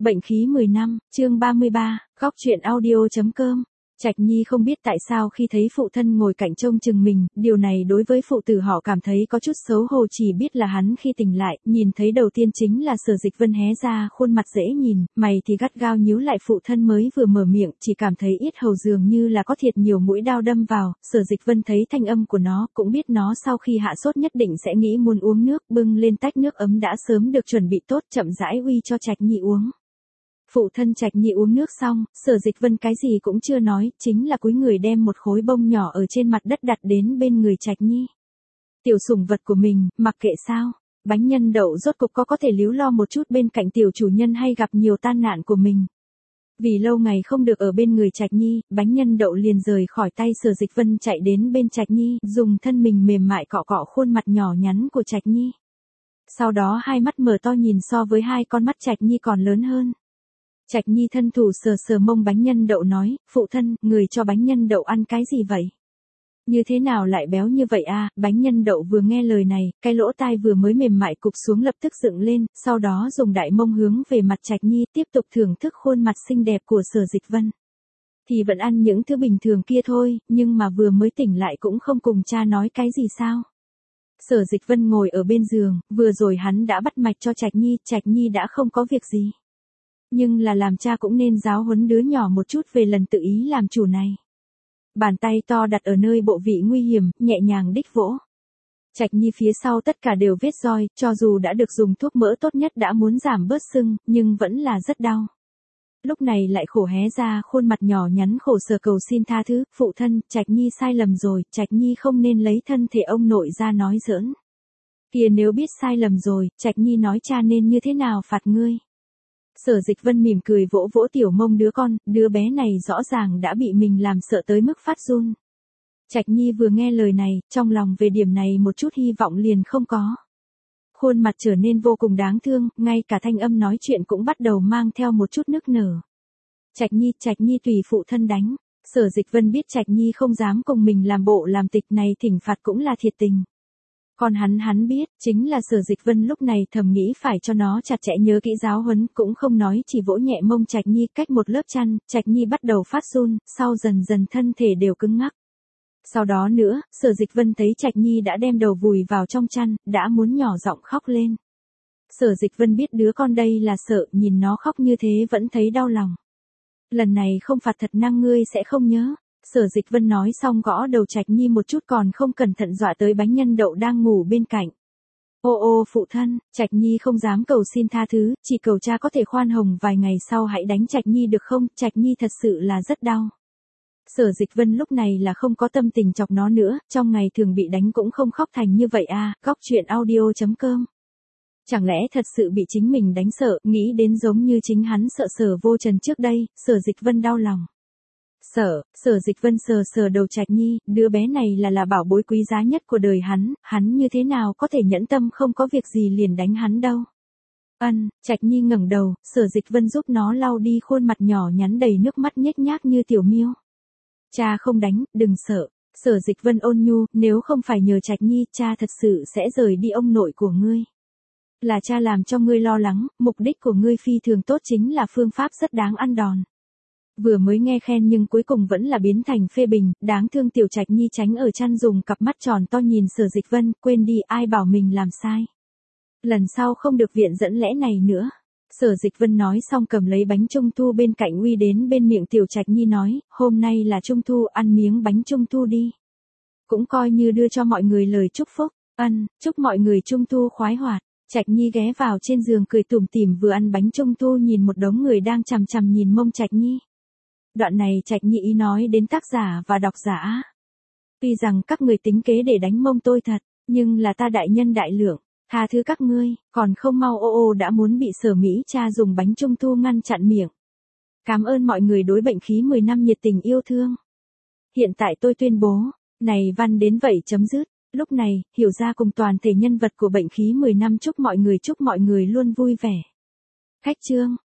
Bệnh khí 10 năm, chương 33, góc truyện audio.com. Trạch Nhi không biết tại sao khi thấy phụ thân ngồi cạnh trông chừng mình, điều này đối với phụ tử họ cảm thấy có chút xấu hổ, chỉ biết là hắn khi tỉnh lại, nhìn thấy đầu tiên chính là Sở Dịch Vân hé ra khuôn mặt dễ nhìn, mày thì gắt gao nhíu lại, phụ thân mới vừa mở miệng, chỉ cảm thấy yết hầu dường như là có thiệt nhiều mũi đao đâm vào. Sở Dịch Vân thấy thanh âm của nó, cũng biết nó sau khi hạ sốt nhất định sẽ nghĩ muốn uống nước, bưng lên tách nước ấm đã sớm được chuẩn bị tốt, chậm rãi uy cho Trạch Nhi uống. Phụ thân Trạch Nhi uống nước xong, Sở Dịch Vân cái gì cũng chưa nói, chính là cúi người đem một khối bông nhỏ ở trên mặt đất đặt đến bên người Trạch Nhi. Tiểu sủng vật của mình, mặc kệ sao, bánh nhân đậu rốt cục có thể líu lo một chút bên cạnh tiểu chủ nhân hay gặp nhiều tai nạn của mình. Vì lâu ngày không được ở bên người Trạch Nhi, bánh nhân đậu liền rời khỏi tay Sở Dịch Vân, chạy đến bên Trạch Nhi, dùng thân mình mềm mại cọ cọ khuôn mặt nhỏ nhắn của Trạch Nhi. Sau đó hai mắt mở to nhìn so với hai con mắt Trạch Nhi còn lớn hơn. Trạch Nhi thân thủ sờ sờ mông bánh nhân đậu nói, phụ thân, người cho bánh nhân đậu ăn cái gì vậy? Như thế nào lại béo như vậy à? Bánh nhân đậu vừa nghe lời này, cái lỗ tai vừa mới mềm mại cụp xuống lập tức dựng lên, sau đó dùng đại mông hướng về mặt Trạch Nhi, tiếp tục thưởng thức khuôn mặt xinh đẹp của Sở Dịch Vân. Thì vẫn ăn những thứ bình thường kia thôi, nhưng mà vừa mới tỉnh lại cũng không cùng cha nói cái gì sao? Sở Dịch Vân ngồi ở bên giường, vừa rồi hắn đã bắt mạch cho Trạch Nhi đã không có việc gì. Nhưng là làm cha cũng nên giáo huấn đứa nhỏ một chút về lần tự ý làm chủ này. Bàn tay to đặt ở nơi bộ vị nguy hiểm, nhẹ nhàng đích vỗ. Trạch Nhi phía sau tất cả đều vết roi, cho dù đã được dùng thuốc mỡ tốt nhất đã muốn giảm bớt sưng, nhưng vẫn là rất đau. Lúc này lại khổ hé ra khuôn mặt nhỏ nhắn khổ sở cầu xin tha thứ, phụ thân, Trạch Nhi sai lầm rồi, Trạch Nhi không nên lấy thân thể ông nội ra nói giỡn. Kìa nếu biết sai lầm rồi, Trạch Nhi nói cha nên như thế nào phạt ngươi. Sở Dịch Vân mỉm cười vỗ vỗ tiểu mông đứa con, đứa bé này rõ ràng đã bị mình làm sợ tới mức phát run. Trạch Nhi vừa nghe lời này, trong lòng về điểm này một chút hy vọng liền không có. Khuôn mặt trở nên vô cùng đáng thương, ngay cả thanh âm nói chuyện cũng bắt đầu mang theo một chút nức nở. Trạch Nhi tùy phụ thân đánh. Sở Dịch Vân biết Trạch Nhi không dám cùng mình làm bộ làm tịch này, thỉnh phạt cũng là thiệt tình. Còn hắn biết, chính là Sở Dịch Vân lúc này thầm nghĩ phải cho nó chặt chẽ nhớ kỹ giáo huấn, cũng không nói, chỉ vỗ nhẹ mông Trạch Nhi, cách một lớp chăn, Trạch Nhi bắt đầu phát run, sau dần dần thân thể đều cứng ngắc. Sau đó nữa, Sở Dịch Vân thấy Trạch Nhi đã đem đầu vùi vào trong chăn, đã muốn nhỏ giọng khóc lên. Sở Dịch Vân biết đứa con đây là sợ, nhìn nó khóc như thế vẫn thấy đau lòng. Lần này không phạt thật năng ngươi sẽ không nhớ. Sở Dịch Vân nói xong gõ đầu Trạch Nhi một chút, còn không cẩn thận dọa tới bánh nhân đậu đang ngủ bên cạnh. Ô phụ thân, Trạch Nhi không dám cầu xin tha thứ, chỉ cầu cha có thể khoan hồng vài ngày sau hãy đánh Trạch Nhi được không, Trạch Nhi thật sự là rất đau. Sở Dịch Vân lúc này là không có tâm tình chọc nó nữa, trong ngày thường bị đánh cũng không khóc thành như vậy à, góc truyện audio.com. Chẳng lẽ thật sự bị chính mình đánh sợ, nghĩ đến giống như chính hắn sợ Sở Vô Trần trước đây, Sở Dịch Vân đau lòng. Sở Dịch Vân sờ đầu Trạch Nhi, đứa bé này là bảo bối quý giá nhất của đời hắn như thế nào có thể nhẫn tâm không có việc gì liền đánh hắn đâu. Trạch Nhi ngẩng đầu, Sở Dịch Vân giúp nó lau đi khuôn mặt nhỏ nhắn đầy nước mắt nhếch nhác như tiểu miêu. Cha không đánh, đừng sợ. Sở Dịch Vân ôn nhu, nếu không phải nhờ Trạch Nhi, cha thật sự sẽ rời đi ông nội của ngươi. Là cha làm cho ngươi lo lắng, mục đích của ngươi phi thường tốt, chính là phương pháp rất đáng ăn đòn. Vừa mới nghe khen nhưng cuối cùng vẫn là biến thành phê bình, đáng thương tiểu Trạch Nhi tránh ở chăn dùng cặp mắt tròn to nhìn Sở Dịch Vân, quên đi, ai bảo mình làm sai. Lần sau không được viện dẫn lẽ này nữa. Sở Dịch Vân nói xong cầm lấy bánh trung thu bên cạnh uy đến bên miệng tiểu Trạch Nhi nói, hôm nay là trung thu, ăn miếng bánh trung thu đi. Cũng coi như đưa cho mọi người lời chúc phúc, chúc mọi người trung thu khoái hoạt. Trạch Nhi ghé vào trên giường cười tủm tỉm vừa ăn bánh trung thu nhìn một đống người đang chằm chằm nhìn mông Trạch Nhi. Đoạn này Trạch Nhi ý nói đến tác giả và độc giả. Tuy rằng các người tính kế để đánh mông tôi thật, nhưng là ta đại nhân đại lượng, tha thứ các ngươi, còn không mau đã muốn bị Sở Mỹ cha dùng bánh trung thu ngăn chặn miệng. Cảm ơn mọi người đối bệnh khí 10 năm nhiệt tình yêu thương. Hiện tại tôi tuyên bố, này văn đến vậy chấm dứt. Lúc này, Hiểu Ra cùng toàn thể nhân vật của bệnh khí 10 năm chúc mọi người luôn vui vẻ. Khách chương.